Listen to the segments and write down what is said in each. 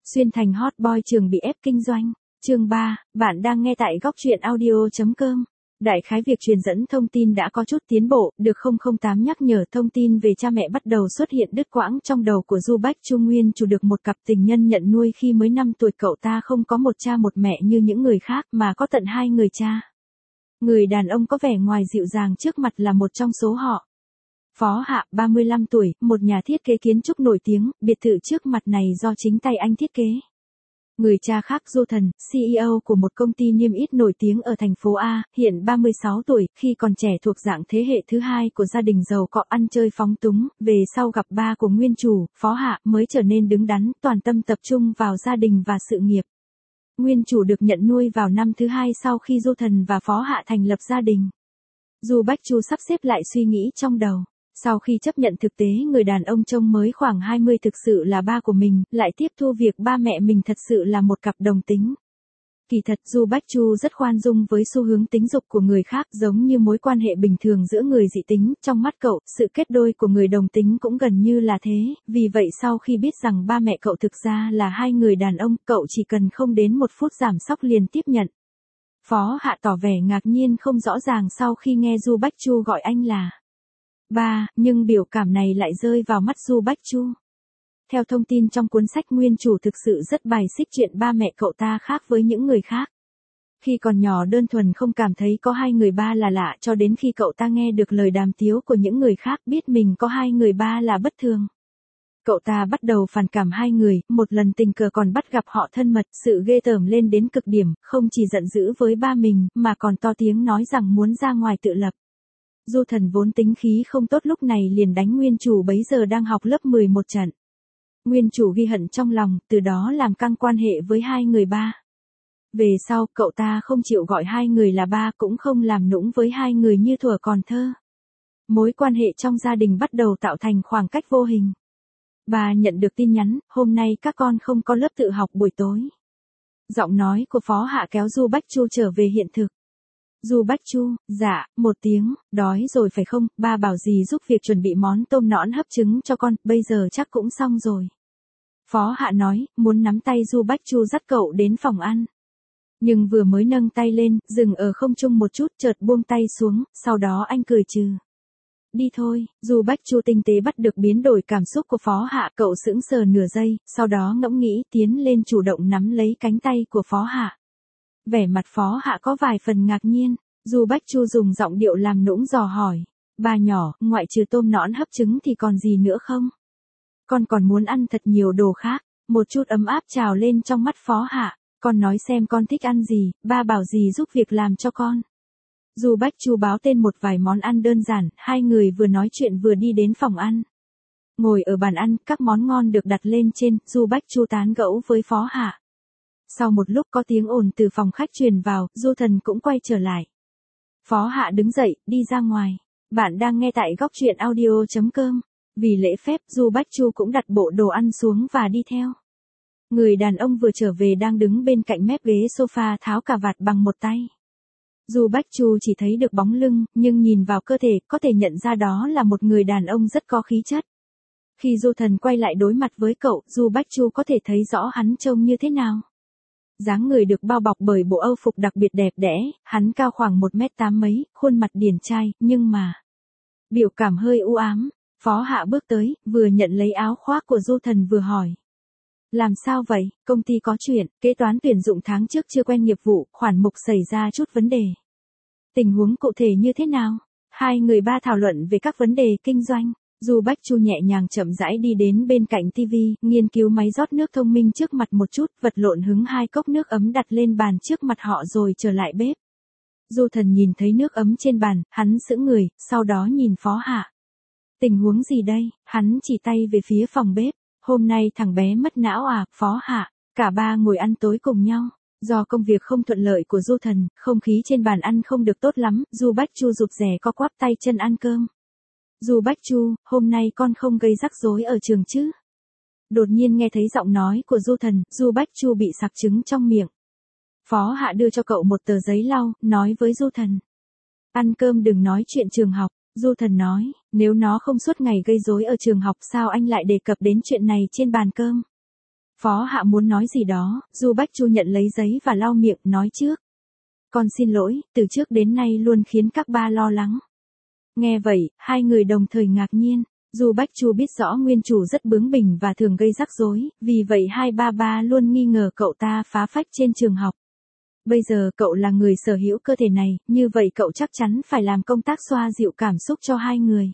Xuyên thành hot boy trường bị ép kinh doanh. Chương 3, bạn đang nghe tại góc truyện audio.com. Đại khái việc truyền dẫn thông tin đã có chút tiến bộ, được 008 nhắc nhở thông tin về cha mẹ bắt đầu xuất hiện đứt quãng trong đầu của Du Bách Chu. Nguyên Chủ được một cặp tình nhân nhận nuôi khi mới 5 tuổi. Cậu ta không có một cha một mẹ như những người khác mà có tận 2 người cha. Người đàn ông có vẻ ngoài dịu dàng trước mặt là một trong số họ. Phó Hạ, 35 tuổi, một nhà thiết kế kiến trúc nổi tiếng, biệt thự trước mặt này do chính tay anh thiết kế. Người cha khác Du Thần, CEO của một công ty niêm yết nổi tiếng ở thành phố A, hiện 36 tuổi, khi còn trẻ thuộc dạng thế hệ thứ hai của gia đình giàu có, ăn chơi phóng túng, về sau gặp ba của Nguyên Chủ, Phó Hạ, mới trở nên đứng đắn, toàn tâm tập trung vào gia đình và sự nghiệp. Nguyên Chủ được nhận nuôi vào năm thứ hai sau khi Du Thần và Phó Hạ thành lập gia đình. Du Bách Chu sắp xếp lại suy nghĩ trong đầu. Sau khi chấp nhận thực tế người đàn ông trông mới khoảng 20 thực sự là ba của mình, lại tiếp thu việc ba mẹ mình thật sự là một cặp đồng tính. Kỳ thật Du Bách Chu rất khoan dung với xu hướng tính dục của người khác, giống như mối quan hệ bình thường giữa người dị tính. Trong mắt cậu, sự kết đôi của người đồng tính cũng gần như là thế, vì vậy sau khi biết rằng ba mẹ cậu thực ra là 2 người đàn ông, cậu chỉ cần không đến 1 phút giảm sốc liền tiếp nhận. Phó Hạ tỏ vẻ ngạc nhiên không rõ ràng sau khi nghe Du Bách Chu gọi anh là ba, nhưng biểu cảm này lại rơi vào mắt Du Bách Chu. Theo thông tin trong cuốn sách, Nguyên Chủ thực sự rất bài xích chuyện ba mẹ cậu ta khác với những người khác. Khi còn nhỏ đơn thuần không cảm thấy có 2 người ba là lạ, cho đến khi cậu ta nghe được lời đàm tiếu của những người khác biết mình có 2 người ba là bất thường. Cậu ta bắt đầu phản cảm 2 người, một lần tình cờ còn bắt gặp họ thân mật, sự ghê tởm lên đến cực điểm, không chỉ giận dữ với ba mình, mà còn to tiếng nói rằng muốn ra ngoài tự lập. Du Thần vốn tính khí không tốt lúc này liền đánh Nguyên Chủ bấy giờ đang học lớp 11 trận. Nguyên Chủ ghi hận trong lòng, từ đó làm căng quan hệ với 2 người ba. Về sau, cậu ta không chịu gọi 2 người là ba, cũng không làm nũng với 2 người như thuở còn thơ. Mối quan hệ trong gia đình bắt đầu tạo thành khoảng cách vô hình. Bà nhận được tin nhắn, hôm nay các con không có lớp tự học buổi tối. Giọng nói của Phó Hạ kéo Du Bách Chu trở về hiện thực. Du Bách Chu, dạ, một tiếng, đói rồi phải không, ba bảo dì giúp việc chuẩn bị món tôm nõn hấp trứng cho con, bây giờ chắc cũng xong rồi. Phó Hạ nói, muốn nắm tay Du Bách Chu dắt cậu đến phòng ăn. Nhưng vừa mới nâng tay lên, dừng ở không trung một chút, chợt buông tay xuống, sau đó anh cười trừ. Đi thôi, Du Bách Chu tinh tế bắt được biến đổi cảm xúc của Phó Hạ, cậu sững sờ nửa giây, sau đó ngẫm nghĩ tiến lên chủ động nắm lấy cánh tay của Phó Hạ. Vẻ mặt Phó Hạ có vài phần ngạc nhiên, Du Bách Chu dùng giọng điệu làm nũng dò hỏi. Bà nhỏ, ngoại trừ tôm nõn hấp trứng thì còn gì nữa không? Con còn muốn ăn thật nhiều đồ khác. Một chút ấm áp trào lên trong mắt Phó Hạ. Con nói xem con thích ăn gì, ba bảo gì giúp việc làm cho con. Du Bách Chu báo tên một vài món ăn đơn giản, 2 người vừa nói chuyện vừa đi đến phòng ăn. Ngồi ở bàn ăn, các món ngon được đặt lên trên, Du Bách Chu tán gẫu với Phó Hạ. Sau một lúc có tiếng ồn từ phòng khách truyền vào, Du Thần cũng quay trở lại. Phó Hạ đứng dậy, đi ra ngoài. Bạn đang nghe tại góc truyện audio.com. Vì lễ phép, Du Bách Chu cũng đặt bộ đồ ăn xuống và đi theo. Người đàn ông vừa trở về đang đứng bên cạnh mép ghế sofa tháo cà vạt bằng một tay. Du Bách Chu chỉ thấy được bóng lưng, nhưng nhìn vào cơ thể, có thể nhận ra đó là một người đàn ông rất có khí chất. Khi Du Thần quay lại đối mặt với cậu, Du Bách Chu có thể thấy rõ hắn trông như thế nào. Dáng người được bao bọc bởi bộ âu phục đặc biệt đẹp đẽ, hắn cao khoảng 1m8 mấy, khuôn mặt điển trai, nhưng mà biểu cảm hơi u ám. Phó Hạ bước tới, vừa nhận lấy áo khoác của Du Thần vừa hỏi. Làm sao vậy, công ty có chuyện, kế toán tuyển dụng tháng trước chưa quen nghiệp vụ, khoản mục xảy ra chút vấn đề. Tình huống cụ thể như thế nào? 2 người ba thảo luận về các vấn đề kinh doanh. Du Bách Chu nhẹ nhàng chậm rãi đi đến bên cạnh tivi, nghiên cứu máy rót nước thông minh trước mặt một chút, vật lộn hứng 2 cốc nước ấm đặt lên bàn trước mặt họ rồi trở lại bếp. Du Thần nhìn thấy nước ấm trên bàn, hắn sững người, sau đó nhìn Phó Hạ. Tình huống gì đây? Hắn chỉ tay về phía phòng bếp. Hôm nay thằng bé mất não à, Phó Hạ. Cả ba ngồi ăn tối cùng nhau. Do công việc không thuận lợi của Du Thần, không khí trên bàn ăn không được tốt lắm, Du Bách Chu rụt rè co quắp tay chân ăn cơm. Du Bách Chu, hôm nay con không gây rắc rối ở trường chứ? Đột nhiên nghe thấy giọng nói của Du Thần, Du Bách Chu bị sặc trứng trong miệng. Phó Hạ đưa cho cậu một tờ giấy lau, nói với Du Thần. Ăn cơm đừng nói chuyện trường học. Du Thần nói, nếu nó không suốt ngày gây rối ở trường học sao anh lại đề cập đến chuyện này trên bàn cơm? Phó Hạ muốn nói gì đó, Du Bách Chu nhận lấy giấy và lau miệng, nói trước. Con xin lỗi, từ trước đến nay luôn khiến các ba lo lắng. Nghe vậy, hai người đồng thời ngạc nhiên. Du Bách Chu biết rõ nguyên chủ rất bướng bỉnh và thường gây rắc rối, vì vậy hai ba luôn nghi ngờ cậu ta phá phách trên trường học. Bây giờ cậu là người sở hữu cơ thể này, như vậy cậu chắc chắn phải làm công tác xoa dịu cảm xúc cho hai người.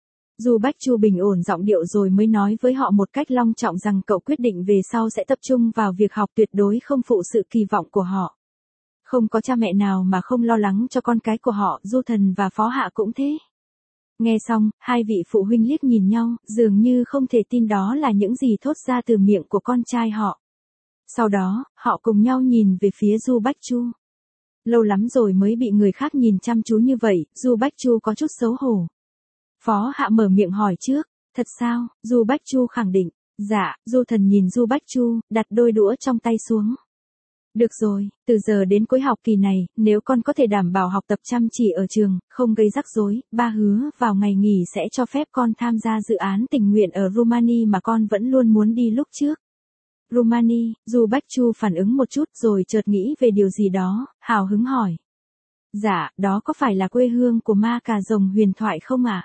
Du Bách Chu bình ổn giọng điệu rồi mới nói với họ một cách long trọng rằng cậu quyết định về sau sẽ tập trung vào việc học, tuyệt đối không phụ sự kỳ vọng của họ. Không có cha mẹ nào mà không lo lắng cho con cái của họ, Du Thần và Phó Hạ cũng thế. Nghe xong, hai vị phụ huynh liếc nhìn nhau, dường như không thể tin đó là những gì thốt ra từ miệng của con trai họ. Sau đó, họ cùng nhau nhìn về phía Du Bách Chu. Lâu lắm rồi mới bị người khác nhìn chăm chú như vậy, Du Bách Chu có chút xấu hổ. Phó Hạ mở miệng hỏi trước, thật sao? Du Bách Chu khẳng định, dạ. Du Thần nhìn Du Bách Chu, đặt đôi đũa trong tay xuống. Được rồi, từ giờ đến cuối học kỳ này, nếu con có thể đảm bảo học tập chăm chỉ ở trường, không gây rắc rối, ba hứa vào ngày nghỉ sẽ cho phép con tham gia dự án tình nguyện ở Rumani mà con vẫn luôn muốn đi lúc trước. Rumani, Du Bách Chu phản ứng một chút rồi chợt nghĩ về điều gì đó, hào hứng hỏi. Dạ, đó có phải là quê hương của ma cà rồng huyền thoại không ạ?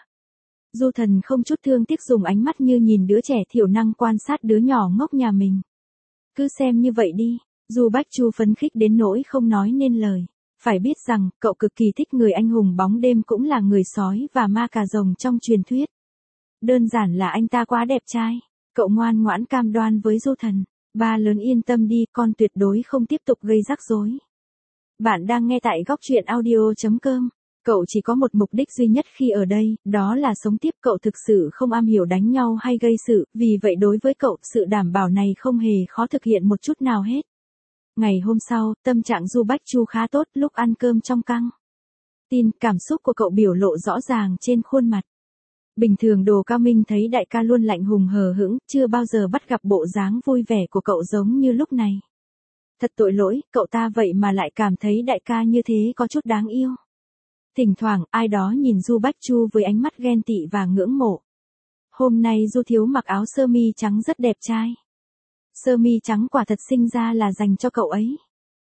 Du Thần không chút thương tiếc dùng ánh mắt như nhìn đứa trẻ thiểu năng quan sát đứa nhỏ ngốc nhà mình. Cứ xem như vậy đi. Du Bách Chu phấn khích đến nỗi không nói nên lời. Phải biết rằng, cậu cực kỳ thích người anh hùng bóng đêm cũng là người sói và ma cà rồng trong truyền thuyết. Đơn giản là anh ta quá đẹp trai. Cậu ngoan ngoãn cam đoan với Du Thần. Ba lớn yên tâm đi, con tuyệt đối không tiếp tục gây rắc rối. Bạn đang nghe tại góc truyện audio.com. Cậu chỉ có một mục đích duy nhất khi ở đây, đó là sống tiếp. Cậu thực sự không am hiểu đánh nhau hay gây sự, vì vậy đối với cậu, sự đảm bảo này không hề khó thực hiện một chút nào hết. Ngày hôm sau, tâm trạng Du Bách Chu khá tốt lúc ăn cơm trong căng tin, cảm xúc của cậu biểu lộ rõ ràng trên khuôn mặt. Bình thường Đồ Cao Minh thấy đại ca luôn lạnh hùng hờ hững, chưa bao giờ bắt gặp bộ dáng vui vẻ của cậu giống như lúc này. Thật tội lỗi, cậu ta vậy mà lại cảm thấy đại ca như thế có chút đáng yêu. Thỉnh thoảng, ai đó nhìn Du Bách Chu với ánh mắt ghen tị và ngưỡng mộ. Hôm nay Du Thiếu mặc áo sơ mi trắng rất đẹp trai. Sơ mi trắng quả thật sinh ra là dành cho cậu ấy.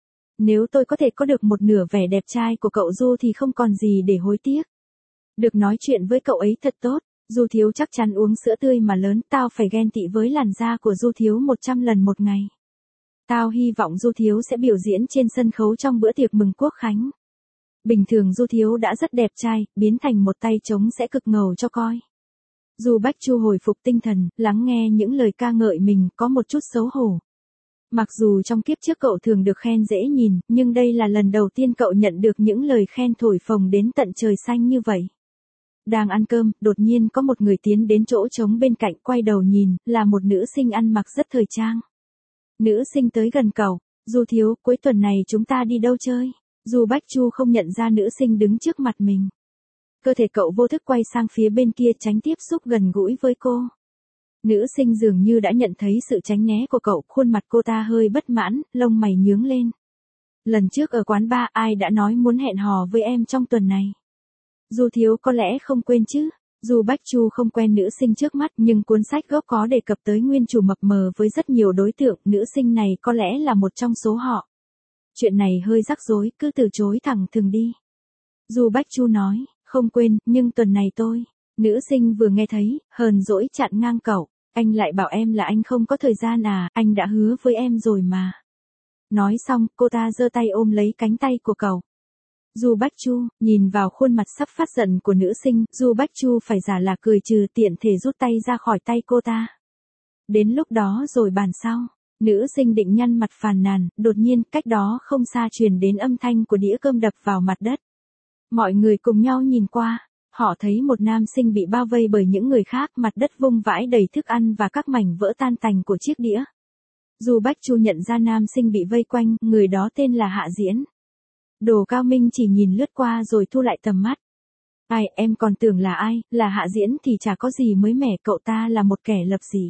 Nếu tôi có thể có được một nửa vẻ đẹp trai của cậu Du thì không còn gì để hối tiếc. Được nói chuyện với cậu ấy thật tốt. Du Thiếu chắc chắn uống sữa tươi mà lớn, tao phải ghen tị với làn da của Du Thiếu 100 lần một ngày. Tao hy vọng Du Thiếu sẽ biểu diễn trên sân khấu trong bữa tiệc mừng quốc khánh. Bình thường Du Thiếu đã rất đẹp trai, biến thành một tay trống sẽ cực ngầu cho coi. Du Bách Chu hồi phục tinh thần, lắng nghe những lời ca ngợi mình, có một chút xấu hổ. Mặc dù trong kiếp trước cậu thường được khen dễ nhìn, nhưng đây là lần đầu tiên cậu nhận được những lời khen thổi phồng đến tận trời xanh như vậy. Đang ăn cơm, đột nhiên có một người tiến đến chỗ trống bên cạnh, quay đầu nhìn, là một nữ sinh ăn mặc rất thời trang. Nữ sinh tới gần cậu, Du Thiếu, cuối tuần này chúng ta đi đâu chơi? Du Bách Chu không nhận ra nữ sinh đứng trước mặt mình. Cơ thể cậu vô thức quay sang phía bên kia tránh tiếp xúc gần gũi với cô. Nữ sinh dường như đã nhận thấy sự tránh né của cậu, khuôn mặt cô ta hơi bất mãn, lông mày nhướng lên. Lần trước ở quán bar ai đã nói muốn hẹn hò với em trong tuần này? Du Thiếu có lẽ không quên chứ? Du Bách Chu không quen nữ sinh trước mắt nhưng cuốn sách gốc có đề cập tới nguyên chủ mập mờ với rất nhiều đối tượng, nữ sinh này có lẽ là một trong số họ. Chuyện này hơi rắc rối, cứ từ chối thẳng thừng đi. Du Bách Chu nói, không quên, nhưng tuần này tôi. Nữ sinh vừa nghe thấy, hờn dỗi chặn ngang cậu. Anh lại bảo em là anh không có thời gian à, anh đã hứa với em rồi mà. Nói xong, cô ta giơ tay ôm lấy cánh tay của cậu. Du Bách Chu, nhìn vào khuôn mặt sắp phát giận của nữ sinh, Du Bách Chu phải giả là cười trừ, tiện thể rút tay ra khỏi tay cô ta. Đến lúc đó rồi bàn sau. Nữ sinh định nhăn mặt phàn nàn, đột nhiên, cách đó không xa truyền đến âm thanh của đĩa cơm đập vào mặt đất. Mọi người cùng nhau nhìn qua, họ thấy một nam sinh bị bao vây bởi những người khác, mặt đất vung vãi đầy thức ăn và các mảnh vỡ tan tành của chiếc đĩa. Du Bách Chu nhận ra nam sinh bị vây quanh, người đó tên là Hạ Diễn. Đồ Cao Minh chỉ nhìn lướt qua rồi thu lại tầm mắt. Ai, em còn tưởng là ai, là Hạ Diễn thì chả có gì mới mẻ, cậu ta là một kẻ lập dị.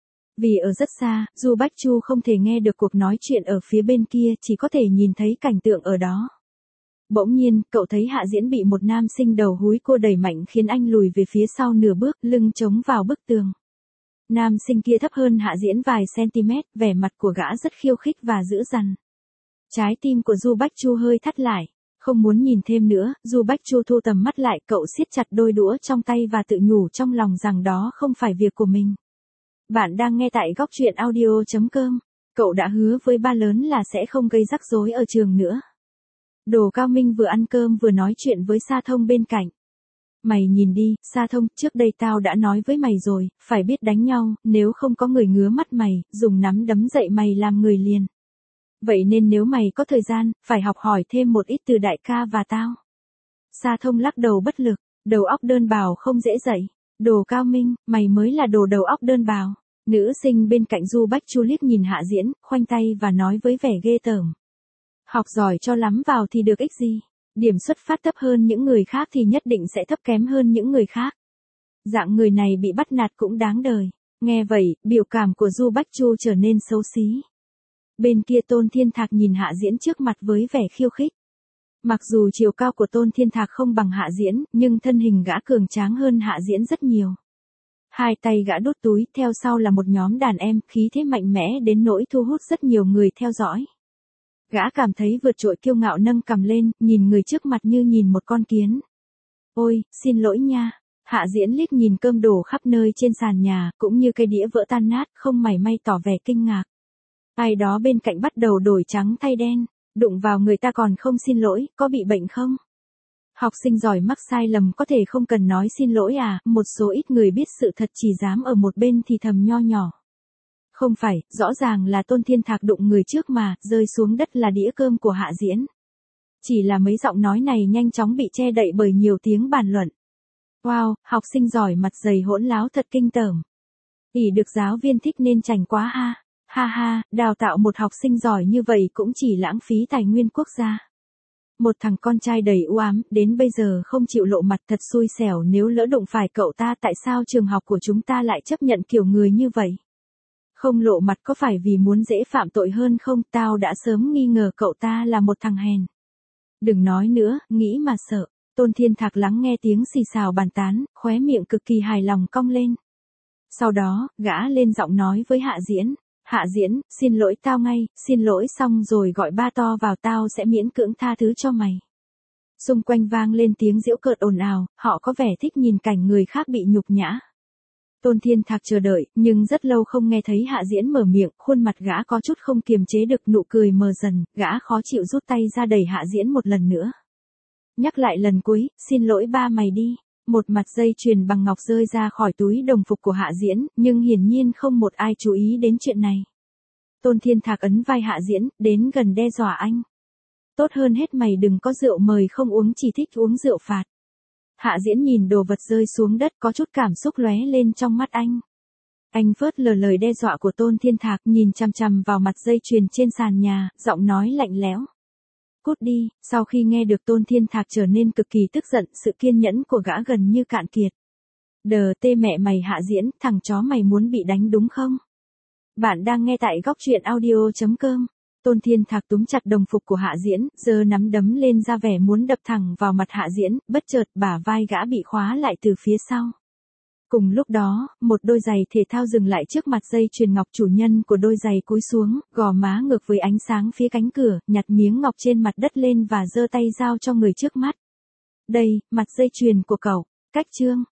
Vì ở rất xa, Du Bách Chu không thể nghe được cuộc nói chuyện ở phía bên kia, chỉ có thể nhìn thấy cảnh tượng ở đó. Bỗng nhiên, cậu thấy Hạ Diễn bị một nam sinh đầu húi cua đẩy mạnh khiến anh lùi về phía sau nửa bước, lưng chống vào bức tường. Nam sinh kia thấp hơn Hạ Diễn vài cm, vẻ mặt của gã rất khiêu khích và dữ dằn. Trái tim của Du Bách Chu hơi thắt lại. Không muốn nhìn thêm nữa, Du Bách Chu thu tầm mắt lại, cậu siết chặt đôi đũa trong tay và tự nhủ trong lòng rằng đó không phải việc của mình. Bạn đang nghe tại góc truyện audio.com. Cậu đã hứa với ba lớn là sẽ không gây rắc rối ở trường nữa. Đồ Cao Minh vừa ăn cơm vừa nói chuyện với Sa Thông bên cạnh. Mày nhìn đi, Sa Thông, trước đây tao đã nói với mày rồi, phải biết đánh nhau, nếu không có người ngứa mắt mày, dùng nắm đấm dậy mày làm người liền. Vậy nên nếu mày có thời gian, phải học hỏi thêm một ít từ đại ca và tao. Sa Thông lắc đầu bất lực, đầu óc đơn bào không dễ dậy. Đồ Cao Minh, mày mới là đồ đầu óc đơn bào. Nữ sinh bên cạnh Du Bách Chu liếc nhìn Hạ Diễn, khoanh tay và nói với vẻ ghê tởm. Học giỏi cho lắm vào thì được ích gì? Điểm xuất phát thấp hơn những người khác thì nhất định sẽ thấp kém hơn những người khác. Dạng người này bị bắt nạt cũng đáng đời. Nghe vậy, biểu cảm của Du Bách Chu trở nên xấu xí. Bên kia Tôn Thiên Thạc nhìn Hạ Diễn trước mặt với vẻ khiêu khích. Mặc dù chiều cao của Tôn Thiên Thạc không bằng Hạ Diễn, nhưng thân hình gã cường tráng hơn Hạ Diễn rất nhiều. Hai tay gã đút túi, theo sau là một nhóm đàn em, khí thế mạnh mẽ đến nỗi thu hút rất nhiều người theo dõi. Gã cảm thấy vượt trội kiêu ngạo nâng cằm lên, nhìn người trước mặt như nhìn một con kiến. Ôi, xin lỗi nha. Hạ Diễn liếc nhìn cơm đổ khắp nơi trên sàn nhà, cũng như cây đĩa vỡ tan nát, không mảy may tỏ vẻ kinh ngạc. Ai đó bên cạnh bắt đầu đổi trắng thay đen, đụng vào người ta còn không xin lỗi, có bị bệnh không? Học sinh giỏi mắc sai lầm có thể không cần nói xin lỗi à, một số ít người biết sự thật chỉ dám ở một bên thì thầm nho nhỏ. Không phải, rõ ràng là Tôn Thiên Thạc đụng người trước mà, rơi xuống đất là đĩa cơm của Hạ Diễn. Chỉ là mấy giọng nói này nhanh chóng bị che đậy bởi nhiều tiếng bàn luận. Wow, học sinh giỏi mặt dày hỗn láo thật kinh tởm. Ỷ được giáo viên thích nên chảnh quá ha. Ha ha, đào tạo một học sinh giỏi như vậy cũng chỉ lãng phí tài nguyên quốc gia. Một thằng con trai đầy u ám, đến bây giờ không chịu lộ mặt, thật xui xẻo, nếu lỡ đụng phải cậu ta. Tại sao trường học của chúng ta lại chấp nhận kiểu người như vậy? Không lộ mặt có phải vì muốn dễ phạm tội hơn không? Tao đã sớm nghi ngờ cậu ta là một thằng hèn. Đừng nói nữa, nghĩ mà sợ. Tôn Thiên Thạc lắng nghe tiếng xì xào bàn tán, khóe miệng cực kỳ hài lòng cong lên. Sau đó, gã lên giọng nói với Hạ Diễn. Hạ Diễn, xin lỗi tao ngay, xin lỗi xong rồi gọi ba to vào, tao sẽ miễn cưỡng tha thứ cho mày. Xung quanh vang lên tiếng giễu cợt ồn ào, họ có vẻ thích nhìn cảnh người khác bị nhục nhã. Tôn Thiên Thạc chờ đợi, nhưng rất lâu không nghe thấy Hạ Diễn mở miệng, khuôn mặt gã có chút không kiềm chế được, nụ cười mờ dần, gã khó chịu rút tay ra đẩy Hạ Diễn một lần nữa. Nhắc lại lần cuối, xin lỗi ba mày đi. Một mặt dây chuyền bằng ngọc rơi ra khỏi túi đồng phục của Hạ Diễn, nhưng hiển nhiên không một ai chú ý đến chuyện này. Tôn Thiên Thạc ấn vai Hạ Diễn, đến gần đe dọa anh. Tốt hơn hết mày đừng có rượu mời không uống, chỉ thích uống rượu phạt. Hạ Diễn nhìn đồ vật rơi xuống đất, có chút cảm xúc lóe lên trong mắt anh. Anh phớt lờ lời đe dọa của Tôn Thiên Thạc, nhìn chằm chằm vào mặt dây chuyền trên sàn nhà, giọng nói lạnh lẽo. Cút đi. Sau khi nghe được Tôn Thiên Thạc trở nên cực kỳ tức giận, sự kiên nhẫn của gã gần như cạn kiệt. Đờ tê mẹ mày Hạ Diễn, thằng chó mày muốn bị đánh đúng không? Bạn đang nghe tại góc truyện audio.com. Tôn Thiên Thạc túm chặt đồng phục của Hạ Diễn, giơ nắm đấm lên ra vẻ muốn đập thẳng vào mặt Hạ Diễn, bất chợt bả vai gã bị khóa lại từ phía sau. Cùng lúc đó, một đôi giày thể thao dừng lại trước mặt dây chuyền ngọc, chủ nhân của đôi giày cúi xuống, gò má ngược với ánh sáng phía cánh cửa, nhặt miếng ngọc trên mặt đất lên và giơ tay giao cho người trước mắt. Đây, mặt dây chuyền của cậu. Cách chương.